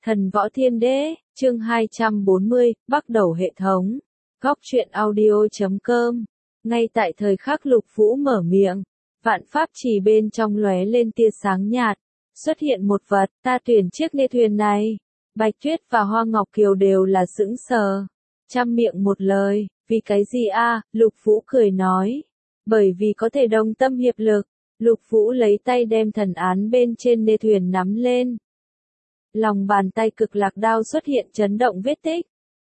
Thần Võ Thiên Đế, chương 240, bắt đầu hệ thống. Góc truyện audio.com. Ngay tại thời khắc Lục Vũ mở miệng, vạn pháp trì bên trong lóe lên tia sáng nhạt, xuất hiện một vật, ta tuyển chiếc nê thuyền này. Bạch Tuyết và Hoa Ngọc Kiều đều là sững sờ, trăm miệng một lời, vì cái gì a? Lục Vũ cười nói, bởi vì có thể đồng tâm hiệp lực. Lục Vũ lấy tay đem thần án bên trên nê thuyền nắm lên. Lòng bàn tay cực lạc đao xuất hiện chấn động vết tích.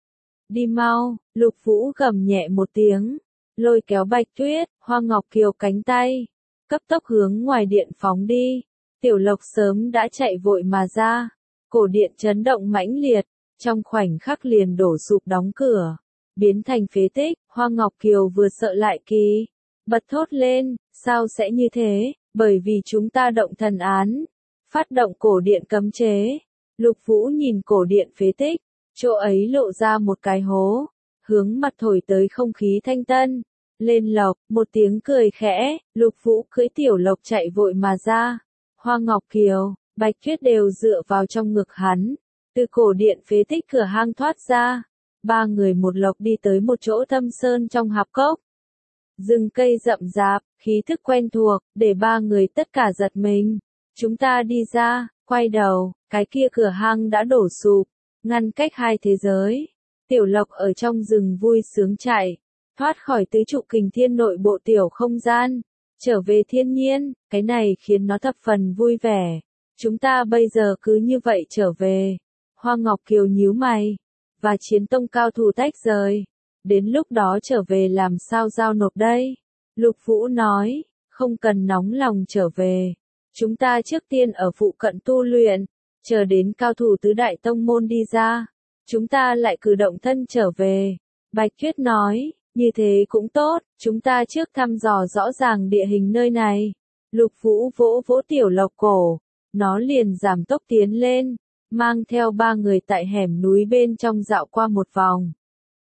Đi mau, Lục Vũ gầm nhẹ một tiếng, lôi kéo Bạch Tuyết, Hoa Ngọc Kiều cánh tay, cấp tốc hướng ngoài điện phóng đi. Tiểu Lộc sớm đã chạy vội mà ra, cổ điện chấn động mãnh liệt, trong khoảnh khắc liền đổ sụp đóng cửa, biến thành phế tích. Hoa Ngọc Kiều vừa sợ lại kỳ, bật thốt lên, sao sẽ như thế, bởi vì chúng ta động thần án, phát động cổ điện cấm chế. Lục Vũ nhìn cổ điện phế tích, chỗ ấy lộ ra một cái hố, hướng mặt thổi tới không khí thanh tân. Lên lộc, một tiếng cười khẽ, Lục Vũ cưỡi Tiểu Lộc chạy vội mà ra. Hoa Ngọc Kiều, Bạch Tuyết đều dựa vào trong ngực hắn, từ cổ điện phế tích cửa hang thoát ra. Ba người một lộc đi tới một chỗ thâm sơn trong hạp cốc. Rừng cây rậm rạp, khí thức quen thuộc, để ba người tất cả giật mình. Chúng ta đi ra, quay đầu, cái kia cửa hang đã đổ sụp, ngăn cách hai thế giới. Tiểu Lộc ở trong rừng vui sướng chạy, thoát khỏi tứ trụ kình thiên nội bộ tiểu không gian, trở về thiên nhiên, cái này khiến nó thập phần vui vẻ. Chúng ta bây giờ cứ như vậy trở về. Hoa Ngọc Kiều nhíu mày, và chiến tông cao thủ tách rời. Đến lúc đó trở về làm sao giao nộp đây? Lục Vũ nói, không cần nóng lòng trở về. Chúng ta trước tiên ở phụ cận tu luyện, chờ đến cao thủ tứ đại tông môn đi ra, chúng ta lại cử động thân trở về. Bạch Tuyết nói, như thế cũng tốt, chúng ta trước thăm dò rõ ràng địa hình nơi này. Lục Vũ vỗ vỗ Tiểu Lộc cổ, nó liền giảm tốc tiến lên, mang theo ba người tại hẻm núi bên trong dạo qua một vòng.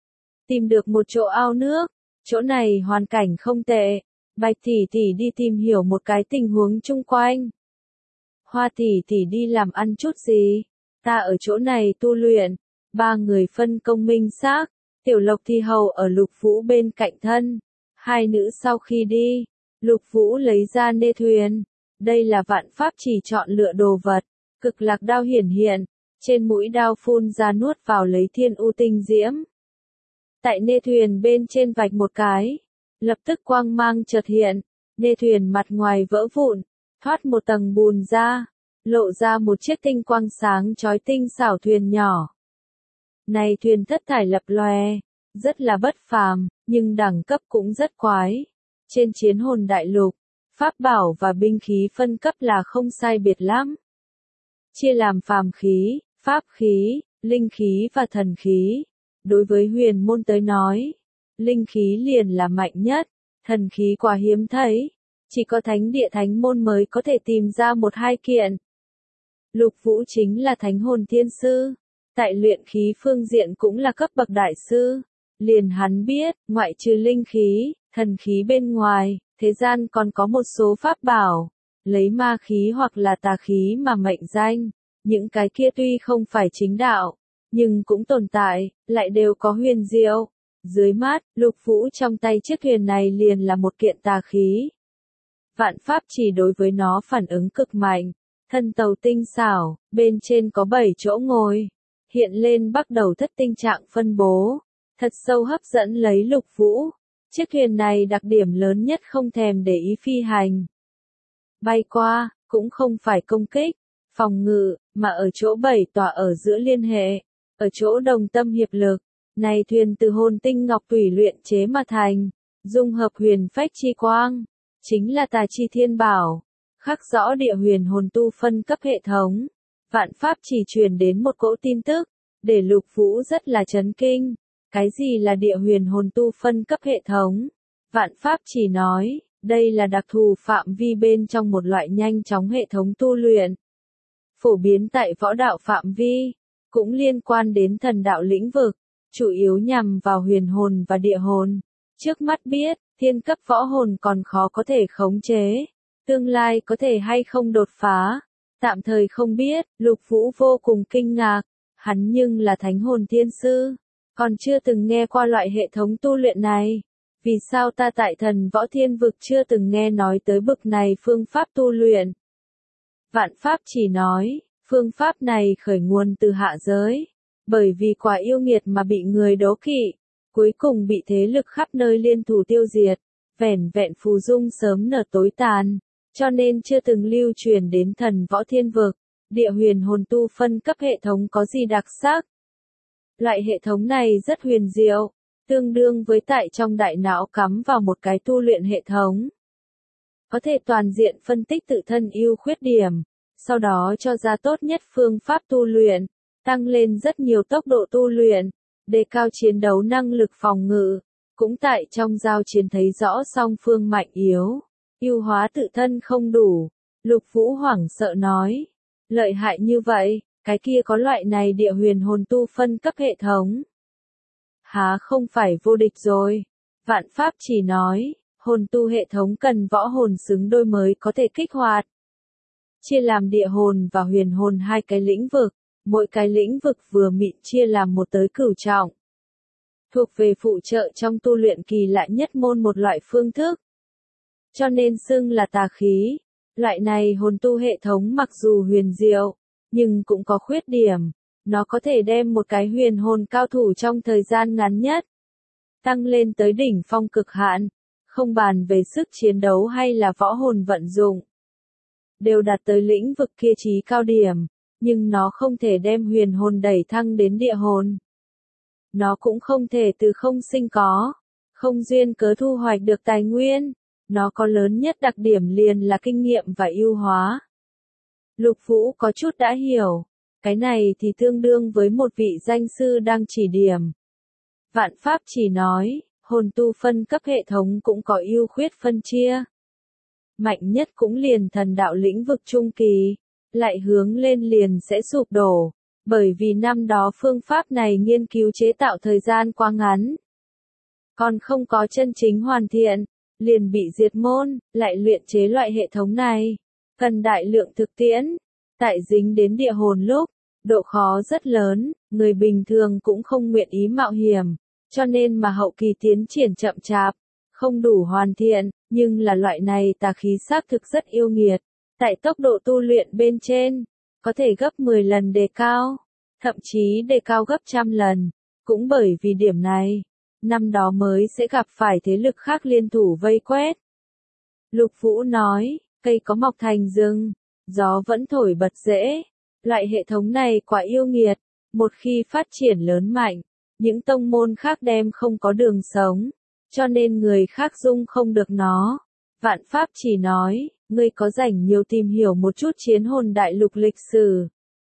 Tìm được một chỗ ao nước, chỗ này hoàn cảnh không tệ. Bạch tỷ tỷ đi tìm hiểu một cái tình huống chung quanh. Hoa tỷ tỷ đi làm ăn chút gì? Ta ở chỗ này tu luyện. Ba người phân công minh xác. Tiểu Lộc thì hầu ở Lục Vũ bên cạnh thân. Hai nữ sau khi đi, Lục Vũ lấy ra nê thuyền. Đây là vạn pháp chỉ chọn lựa đồ vật. Cực lạc đao hiển hiện, trên mũi đao phun ra nuốt vào lấy thiên u tinh diễm. Tại nê thuyền bên trên vạch một cái, lập tức quang mang chợt hiện, nê thuyền mặt ngoài vỡ vụn, thoát một tầng bùn ra, lộ ra một chiếc tinh quang sáng chói tinh xảo thuyền nhỏ. Này thuyền thất thải lập lòe, rất là bất phàm, nhưng đẳng cấp cũng rất quái. Trên chiến hồn đại lục, pháp bảo và binh khí phân cấp là không sai biệt lắm. Chia làm phàm khí, pháp khí, linh khí và thần khí. Đối với huyền môn tới nói, linh khí liền là mạnh nhất, thần khí quá hiếm thấy, chỉ có thánh địa thánh môn mới có thể tìm ra một hai kiện. Lục Vũ chính là thánh hồn thiên sư, tại luyện khí phương diện cũng là cấp bậc đại sư, liền hắn biết, ngoại trừ linh khí, thần khí bên ngoài, thế gian còn có một số pháp bảo, lấy ma khí hoặc là tà khí mà mệnh danh, những cái kia tuy không phải chính đạo, nhưng cũng tồn tại, lại đều có huyền diệu. Dưới mắt, Lục Vũ trong tay chiếc thuyền này liền là một kiện tà khí. Vạn pháp chỉ đối với nó phản ứng cực mạnh, thân tàu tinh xảo, bên trên có 7 chỗ ngồi, hiện lên bắt đầu thất tinh trạng phân bố, thật sâu hấp dẫn lấy Lục Vũ. Chiếc thuyền này đặc điểm lớn nhất không thèm để ý phi hành. Bay qua, cũng không phải công kích, phòng ngự, mà ở chỗ 7 tòa ở giữa liên hệ. Ở chỗ đồng tâm hiệp lực, này thuyền từ hồn tinh ngọc tùy luyện chế mà thành, dung hợp huyền phách chi quang, chính là tà chi thiên bảo, khắc rõ địa huyền hồn tu phân cấp hệ thống. Vạn pháp chỉ truyền đến một cỗ tin tức, để Lục Vũ rất là chấn kinh. Cái gì là địa huyền hồn tu phân cấp hệ thống? Vạn pháp chỉ nói, đây là đặc thù phạm vi bên trong một loại nhanh chóng hệ thống tu luyện, phổ biến tại võ đạo phạm vi, cũng liên quan đến thần đạo lĩnh vực, chủ yếu nhằm vào huyền hồn và địa hồn. Trước mắt biết, thiên cấp võ hồn còn khó có thể khống chế, tương lai có thể hay không đột phá, Tạm thời không biết, Lục Vũ vô cùng kinh ngạc, hắn nhưng là thánh hồn thiên sư, còn chưa từng nghe qua loại hệ thống tu luyện này. Vì sao ta tại thần võ thiên vực chưa từng nghe nói tới bực này phương pháp tu luyện? Vạn Pháp Chỉ nói, phương pháp này khởi nguồn từ hạ giới, bởi vì quả yêu nghiệt mà bị người đố kỵ, cuối cùng bị thế lực khắp nơi liên thủ tiêu diệt, vẻn vẹn phù dung sớm nở tối tàn, cho nên chưa từng lưu truyền đến thần võ thiên vực. Địa huyền hồn tu phân cấp hệ thống có gì đặc sắc? Loại hệ thống này rất huyền diệu, tương đương với tại trong đại não cắm vào một cái tu luyện hệ thống. Có thể toàn diện phân tích tự thân ưu khuyết điểm, sau đó cho ra tốt nhất phương pháp tu luyện, tăng lên rất nhiều tốc độ tu luyện, đề cao chiến đấu năng lực phòng ngự, cũng tại trong giao chiến thấy rõ song phương mạnh yếu, ưu hóa tự thân không đủ. Lục Vũ hoảng sợ nói, lợi hại như vậy, cái kia có loại này địa huyền hồn tu phân cấp hệ thống. Há không phải vô địch rồi. Vạn Pháp Chỉ nói, hồn tu hệ thống cần võ hồn xứng đôi mới có thể kích hoạt. Chia làm địa hồn và huyền hồn hai cái lĩnh vực, mỗi cái lĩnh vực vừa mịn chia làm một tới cửu trọng. Thuộc về phụ trợ trong tu luyện kỳ lạ nhất môn một loại phương thức. Cho nên xưng là tà khí. Loại này hồn tu hệ thống mặc dù huyền diệu, nhưng cũng có khuyết điểm. Nó có thể đem một cái huyền hồn cao thủ trong thời gian ngắn nhất tăng lên tới đỉnh phong cực hạn, không bàn về sức chiến đấu hay là võ hồn vận dụng, đều đạt tới lĩnh vực kia chí cao điểm, nhưng nó không thể đem huyền hồn đẩy thăng đến địa hồn. Nó cũng không thể từ không sinh có, không duyên cớ thu hoạch được tài nguyên. Nó có lớn nhất đặc điểm liền là kinh nghiệm và ưu hóa. Lục Vũ có chút đã hiểu. Cái này thì tương đương với một vị danh sư đang chỉ điểm. Vạn Pháp Chỉ nói, hồn tu phân cấp hệ thống cũng có ưu khuyết phân chia. Mạnh nhất cũng liền thần đạo lĩnh vực trung kỳ, lại hướng lên liền sẽ sụp đổ, bởi vì năm đó phương pháp này nghiên cứu chế tạo thời gian quá ngắn. Còn không có chân chính hoàn thiện, liền bị diệt môn, lại luyện chế loại hệ thống này. Cần đại lượng thực tiễn, tại dính đến địa hồn lúc, độ khó rất lớn, người bình thường cũng không nguyện ý mạo hiểm, cho nên mà hậu kỳ tiến triển chậm chạp, không đủ hoàn thiện, nhưng là loại này tà khí xác thực rất yêu nghiệt, tại tốc độ tu luyện bên trên, có thể gấp 10 lần đề cao, thậm chí đề cao gấp 100 lần, cũng bởi vì điểm này, năm đó mới sẽ gặp phải thế lực khác liên thủ vây quét. Lục Vũ nói, cây có mọc thành rừng, gió vẫn thổi bật rễ. Loại hệ thống này quá yêu nghiệt, một khi phát triển lớn mạnh, những tông môn khác đem không có đường sống, cho nên người khác dung không được nó. Vạn Pháp Chỉ nói, ngươi có rảnh nhiều tìm hiểu một chút chiến hồn đại lục lịch sử.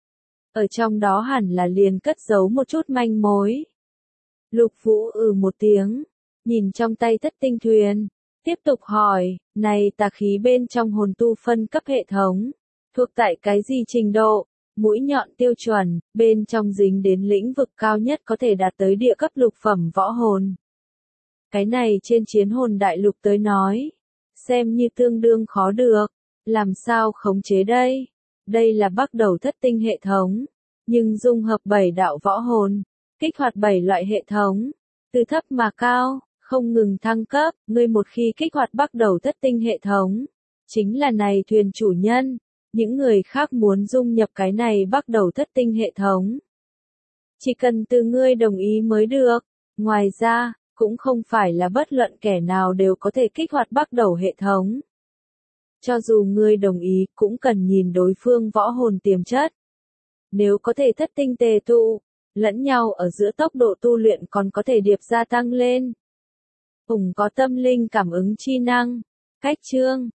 Ở trong đó hẳn là liền cất giấu một chút manh mối. Lục Vũ một tiếng, nhìn trong tay Thất Tinh Thuyền, tiếp tục hỏi, này tà khí bên trong hồn tu phân cấp hệ thống, thuộc tại cái gì trình độ? Mũi nhọn tiêu chuẩn, bên trong dính đến lĩnh vực cao nhất có thể đạt tới địa cấp lục phẩm võ hồn. Cái này trên chiến hồn đại lục tới nói, xem như tương đương khó được, làm sao khống chế đây? Đây là bắt đầu thất tinh hệ thống, nhưng dung hợp 7 đạo võ hồn, kích hoạt 7 loại hệ thống, từ thấp mà cao, không ngừng thăng cấp, ngươi một khi kích hoạt bắt đầu thất tinh hệ thống, chính là này thuyền chủ nhân. Những người khác muốn dung nhập cái này bắt đầu thất tinh hệ thống. Chỉ cần từ ngươi đồng ý mới được. Ngoài ra, cũng không phải là bất luận kẻ nào đều có thể kích hoạt bắt đầu hệ thống. Cho dù ngươi đồng ý, cũng cần nhìn đối phương võ hồn tiềm chất. Nếu có thể thất tinh tề tụ, lẫn nhau ở giữa tốc độ tu luyện còn có thể điệp gia tăng lên. Cùng có tâm linh cảm ứng chi năng. Cách chương